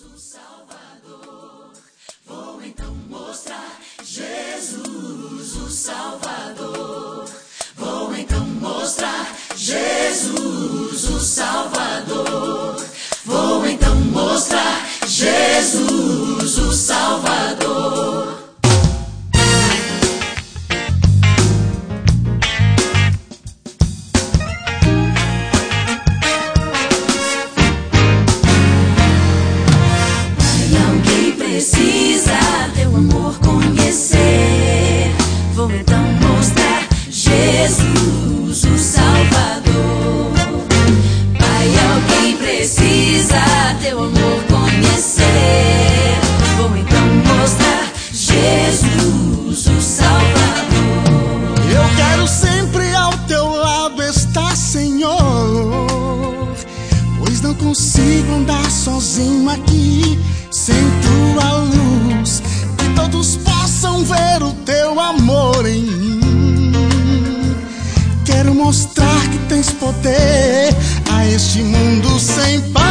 o Salvador. Vou então mostrar Jesus, o Salvador. Vou então mostrar Jesus, o Salvador. Vou então mostrar Jesus, o Salvador. Precisa teu amor conhecer. Vou então mostrar Jesus, o Salvador. Pai, alguém precisa teu amor conhecer. Vou então mostrar Jesus, o Salvador. Eu quero sempre ao teu lado estar, Senhor, pois não consigo andar sozinho aqui sem tua luz, que todos possam ver o teu amor em mim. Quero mostrar que tens poder a este mundo sem paz.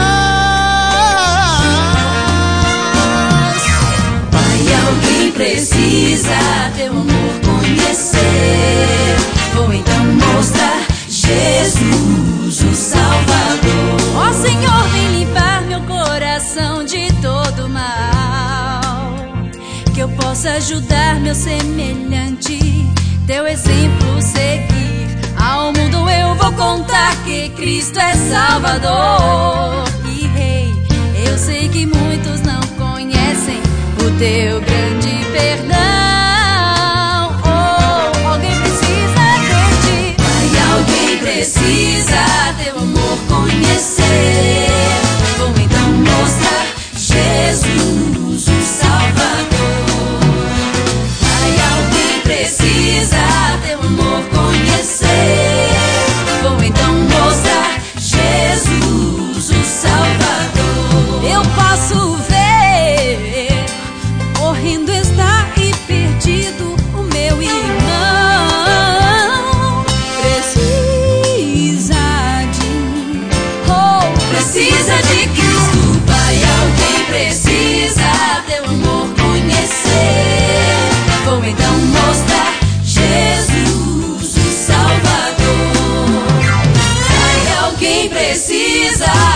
Pai, alguém precisa teu amor conhecer. Vou então mostrar Jesus, o Salvador. Ó Senhor, vem limpar meu coração de todo mal, que eu possa ajudar meu semelhante, teu exemplo seguir. Ao mundo eu vou contar que Cristo é Salvador e Rei. Eu sei que muitos não conhecem o teu grande perdão. Oh, alguém precisa de ti. Pai, alguém precisa teu amor conhecer. Vou então mostrar Jesus, o Salvador. Pai, alguém precisa teu amor conhecer. Vou então mostrar Jesus, o Salvador. Eu posso ver morrendo está e perdido o meu irmão. Precisa de mim, oh, precisa de Cristo. Pai, alguém precisa teu amor conhecer. Vou então mostrar Jesus, o Salvador. Pai, alguém precisa